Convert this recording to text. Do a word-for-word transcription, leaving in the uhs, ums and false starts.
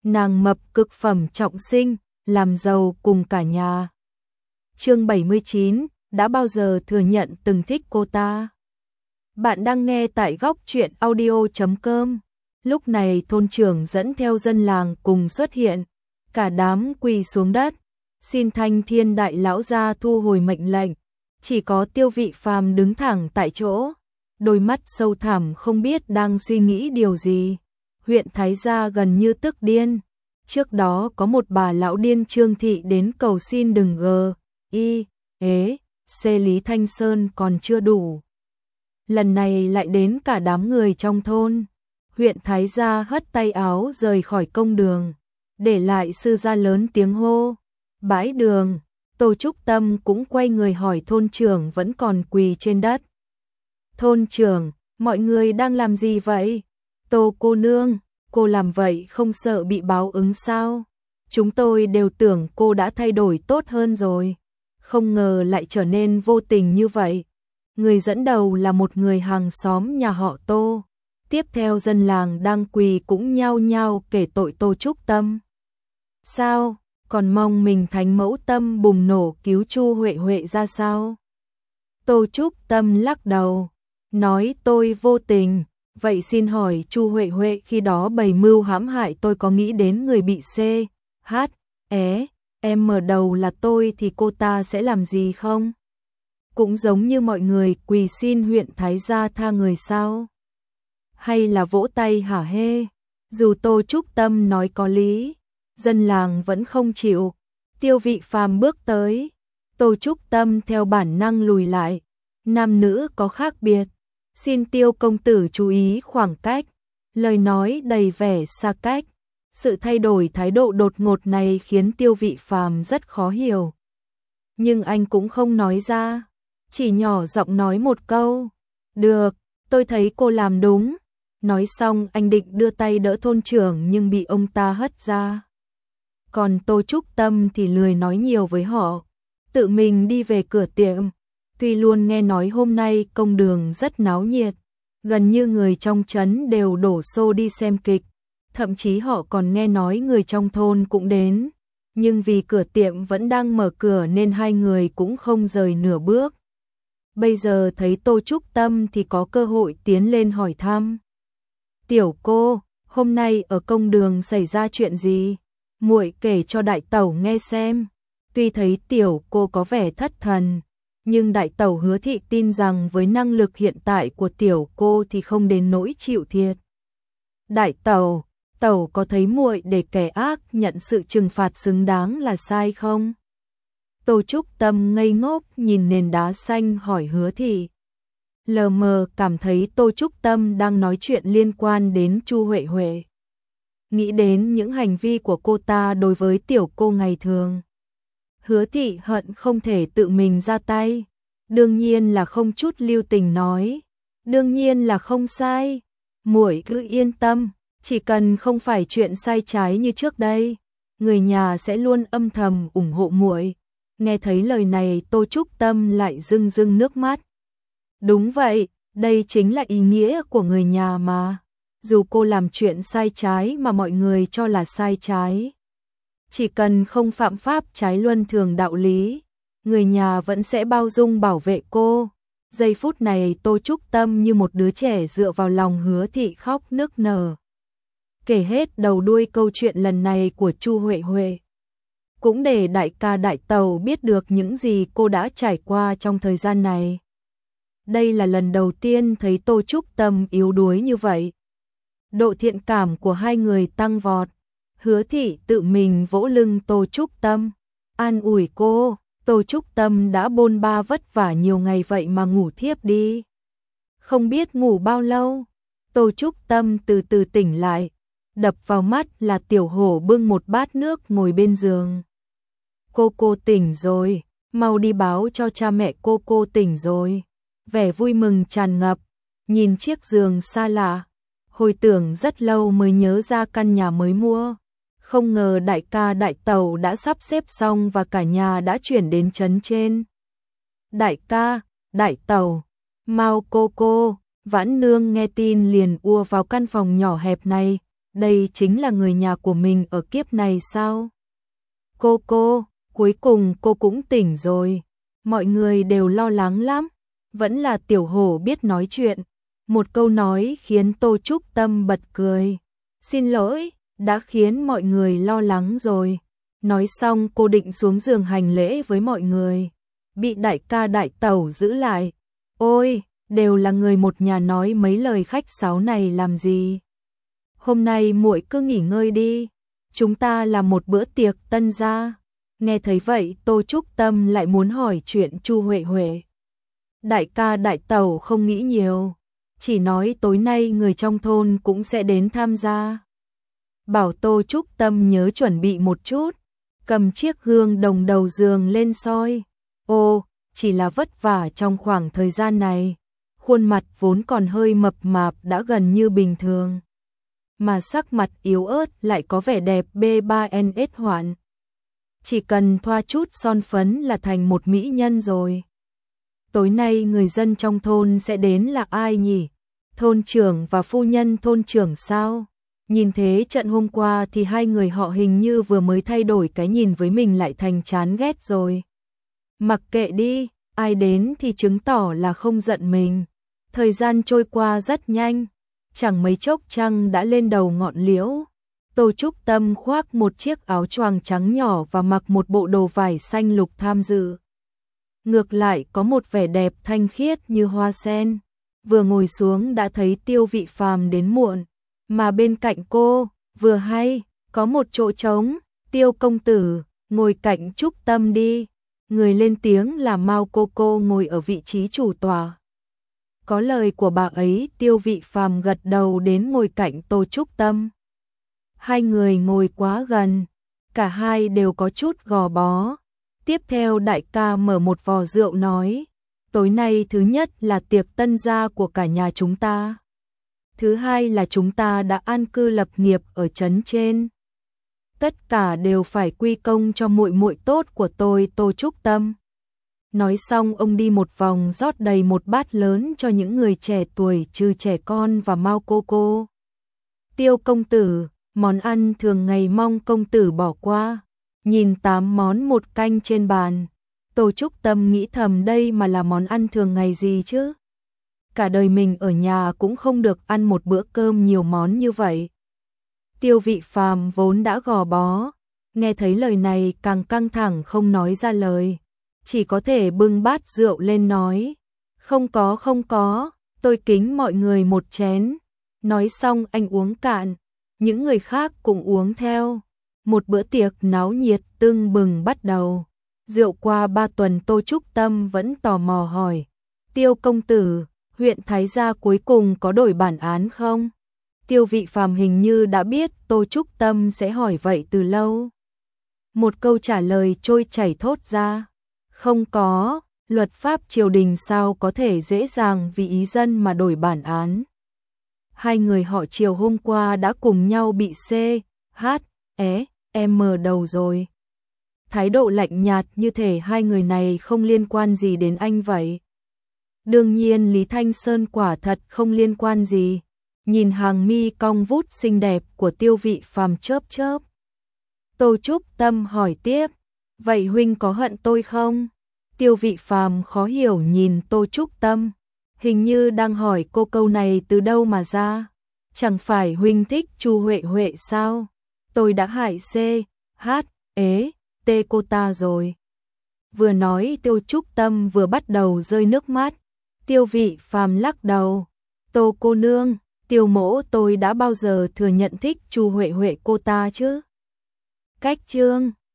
nàng mập cực phẩm trọng sinh, làm giàu cùng cả nhà. Chương bảy mươi chín, đã bao giờ thừa nhận từng thích cô ta? Bạn đang nghe tại góc truyện audio chấm com. Lúc này thôn trưởng dẫn theo dân làng cùng xuất hiện, cả đám quỳ xuống đất, xin Thanh Thiên đại lão gia thu hồi mệnh lệnh. Chỉ có Tiêu Vị Phàm đứng thẳng tại chỗ, đôi mắt sâu thẳm không biết đang suy nghĩ điều gì. Huyện Thái Gia gần như tức điên. Trước đó có một bà lão điên Trương Thị đến cầu xin đừng gờ, y, ế, xê Lý Thanh Sơn còn chưa đủ. Lần này lại đến cả đám người trong thôn. Huyện Thái Gia hất tay áo rời khỏi công đường, để lại sư gia lớn tiếng hô. Bãi đường, Tô Trúc Tâm cũng quay người hỏi thôn trưởng vẫn còn quỳ trên đất. Thôn trưởng, mọi người đang làm gì vậy? Tô cô nương, cô làm vậy không sợ bị báo ứng sao? Chúng tôi đều tưởng cô đã thay đổi tốt hơn rồi. Không ngờ lại trở nên vô tình như vậy. Người dẫn đầu là một người hàng xóm nhà họ Tô. Tiếp theo dân làng đang quỳ cũng nhao nhao kể tội Tô Trúc Tâm. Sao? Còn mong mình thánh mẫu tâm bùng nổ cứu Chu Huệ Huệ ra sao? Tô Trúc Tâm lắc đầu, nói tôi vô tình. Vậy xin hỏi Chu Huệ Huệ khi đó bày mưu hãm hại tôi có nghĩ đến người bị C, H, é, em mở đầu là tôi thì cô ta sẽ làm gì không? Cũng giống như mọi người quỳ xin huyện Thái Gia tha người sao? Hay là vỗ tay hả hê? Dù Tô Trúc Tâm nói có lý, dân làng vẫn không chịu. Tiêu Vị Phàm bước tới, Tô Trúc Tâm theo bản năng lùi lại. Nam nữ có khác biệt, xin Tiêu công tử chú ý khoảng cách. Lời nói đầy vẻ xa cách. Sự thay đổi thái độ đột ngột này khiến Tiêu Vị Phàm rất khó hiểu. Nhưng anh cũng không nói ra, chỉ nhỏ giọng nói một câu. Được, tôi thấy cô làm đúng. Nói xong anh định đưa tay đỡ thôn trưởng nhưng bị ông ta hất ra. Còn Tô Trúc Tâm thì lười nói nhiều với họ, tự mình đi về cửa tiệm. Tuy luôn nghe nói hôm nay công đường rất náo nhiệt, gần như người trong trấn đều đổ xô đi xem kịch, thậm chí họ còn nghe nói người trong thôn cũng đến, nhưng vì cửa tiệm vẫn đang mở cửa nên hai người cũng không rời nửa bước. Bây giờ thấy Tô Trúc Tâm thì có cơ hội tiến lên hỏi thăm. Tiểu cô, hôm nay ở công đường xảy ra chuyện gì? Muội kể cho đại tẩu nghe xem. Tuy thấy tiểu cô có vẻ thất thần, nhưng đại tẩu Hứa Thị tin rằng với năng lực hiện tại của tiểu cô thì không đến nỗi chịu thiệt. Đại tẩu, tẩu có thấy muội để kẻ ác nhận sự trừng phạt xứng đáng là sai không? Tô Trúc Tâm ngây ngốc nhìn nền đá xanh hỏi Hứa Thị. Lờ mờ cảm thấy Tô Trúc Tâm đang nói chuyện liên quan đến Chu Huệ Huệ. Nghĩ đến những hành vi của cô ta đối với tiểu cô ngày thường. Hứa Thị hận không thể tự mình ra tay. Đương nhiên là không chút lưu tình nói. Đương nhiên là không sai. Muội cứ yên tâm, chỉ cần không phải chuyện sai trái như trước đây, người nhà sẽ luôn âm thầm ủng hộ muội. Nghe thấy lời này Tô Trúc Tâm lại rưng rưng nước mắt. Đúng vậy, đây chính là ý nghĩa của người nhà mà. Dù cô làm chuyện sai trái mà mọi người cho là sai trái, chỉ cần không phạm pháp trái luân thường đạo lý, người nhà vẫn sẽ bao dung bảo vệ cô. Giây phút này Tô Trúc Tâm như một đứa trẻ dựa vào lòng Hứa Thị khóc nức nở. Kể hết đầu đuôi câu chuyện lần này của Chu Huệ Huệ, cũng để đại ca đại tẩu biết được những gì cô đã trải qua trong thời gian này. Đây là lần đầu tiên thấy Tô Trúc Tâm yếu đuối như vậy. Độ thiện cảm của hai người tăng vọt. Hứa Thị tự mình vỗ lưng Tô Trúc Tâm, an ủi cô. Tô Trúc Tâm đã bôn ba vất vả nhiều ngày vậy mà ngủ thiếp đi. Không biết ngủ bao lâu, Tô Trúc Tâm từ từ tỉnh lại. Đập vào mắt là Tiểu Hổ bưng một bát nước ngồi bên giường. Cô cô tỉnh rồi, mau đi báo cho cha mẹ cô cô tỉnh rồi. Vẻ vui mừng tràn ngập, nhìn chiếc giường xa lạ, hồi tưởng rất lâu mới nhớ ra căn nhà mới mua. Không ngờ đại ca đại tẩu đã sắp xếp xong và cả nhà đã chuyển đến trấn trên. Đại ca, đại tẩu, mau cô cô, Vãn Nương nghe tin liền ùa vào căn phòng nhỏ hẹp này, đây chính là người nhà của mình ở kiếp này sao? Cô cô, cuối cùng cô cũng tỉnh rồi. Mọi người đều lo lắng lắm. Vẫn là Tiểu Hổ biết nói chuyện. Một câu nói khiến Tô Trúc Tâm bật cười. Xin lỗi, đã khiến mọi người lo lắng rồi. Nói xong cô định xuống giường hành lễ với mọi người. Bị đại ca đại tẩu giữ lại. Ôi, đều là người một nhà, nói mấy lời khách sáo này làm gì? Hôm nay muội cứ nghỉ ngơi đi. Chúng ta làm một bữa tiệc tân gia. Nghe thấy vậy Tô Trúc Tâm lại muốn hỏi chuyện Chu Huệ Huệ. Đại ca đại tẩu không nghĩ nhiều. Chỉ nói tối nay người trong thôn cũng sẽ đến tham gia. Bảo Tô Trúc Tâm nhớ chuẩn bị một chút. Cầm chiếc gương đồng đầu giường lên soi. Ô, chỉ là vất vả trong khoảng thời gian này. Khuôn mặt vốn còn hơi mập mạp đã gần như bình thường. Mà sắc mặt yếu ớt lại có vẻ đẹp B ba N S hoạn. Chỉ cần thoa chút son phấn là thành một mỹ nhân rồi. Tối nay người dân trong thôn sẽ đến là ai nhỉ? Thôn trưởng và phu nhân thôn trưởng sao? Nhìn thế trận hôm qua thì hai người họ hình như vừa mới thay đổi cái nhìn với mình lại thành chán ghét rồi. Mặc kệ đi, ai đến thì chứng tỏ là không giận mình. Thời gian trôi qua rất nhanh, chẳng mấy chốc trăng đã lên đầu ngọn liễu. Tô Trúc Tâm khoác một chiếc áo choàng trắng nhỏ và mặc một bộ đồ vải xanh lục tham dự. Ngược lại có một vẻ đẹp thanh khiết như hoa sen. Vừa ngồi xuống đã thấy Tiêu Vị Phàm đến muộn, mà bên cạnh cô, vừa hay, có một chỗ trống. Tiêu công tử, ngồi cạnh Trúc Tâm đi. Người lên tiếng là Mao cô cô ngồi ở vị trí chủ tọa. Có lời của bà ấy, Tiêu Vị Phàm gật đầu đến ngồi cạnh Tô Trúc Tâm. Hai người ngồi quá gần, cả hai đều có chút gò bó. Tiếp theo đại ca mở một vò rượu nói, tối nay thứ nhất là tiệc tân gia của cả nhà chúng ta. Thứ hai là chúng ta đã an cư lập nghiệp ở trấn trên. Tất cả đều phải quy công cho muội muội tốt của tôi Tô Trúc Tâm. Nói xong ông đi một vòng rót đầy một bát lớn cho những người trẻ tuổi trừ trẻ con và Mao cô cô. Tiêu công tử, món ăn thường ngày mong công tử bỏ qua. Nhìn tám món một canh trên bàn, Tô Trúc Tâm nghĩ thầm đây mà là món ăn thường ngày gì chứ? Cả đời mình ở nhà cũng không được ăn một bữa cơm nhiều món như vậy. Tiêu Vị Phàm vốn đã gò bó, nghe thấy lời này càng căng thẳng không nói ra lời, chỉ có thể bưng bát rượu lên nói, không có không có, tôi kính mọi người một chén. Nói xong anh uống cạn, những người khác cũng uống theo. Một bữa tiệc náo nhiệt tưng bừng bắt đầu. Rượu qua ba tuần Tô Trúc Tâm vẫn tò mò hỏi, Tiêu công tử, huyện Thái Gia cuối cùng có đổi bản án không? Tiêu Vị Phàm hình như đã biết Tô Trúc Tâm sẽ hỏi vậy từ lâu. Một câu trả lời trôi chảy thốt ra, không có, luật pháp triều đình sao có thể dễ dàng vì ý dân mà đổi bản án. Hai người họ chiều hôm qua đã cùng nhau bị C, H, E, M đầu rồi. Thái độ lạnh nhạt như thể hai người này không liên quan gì đến anh vậy. Đương nhiên Lý Thanh Sơn quả thật không liên quan gì. Nhìn hàng mi cong vút xinh đẹp của Tiêu Vị Phàm chớp chớp. Tô Trúc Tâm hỏi tiếp, vậy huynh có hận tôi không? Tiêu Vị Phàm khó hiểu nhìn Tô Trúc Tâm, hình như đang hỏi cô câu này từ đâu mà ra. Chẳng phải huynh thích Chu Huệ Huệ sao? Tôi đã hại C, H, E, T cô ta rồi. Vừa nói Tiêu Trúc Tâm vừa bắt đầu rơi nước mắt. Tiêu Vị Phàm lắc đầu, Tô cô nương, Tiêu mỗ tôi đã bao giờ thừa nhận thích Chu Huệ Huệ cô ta chứ? Cách chương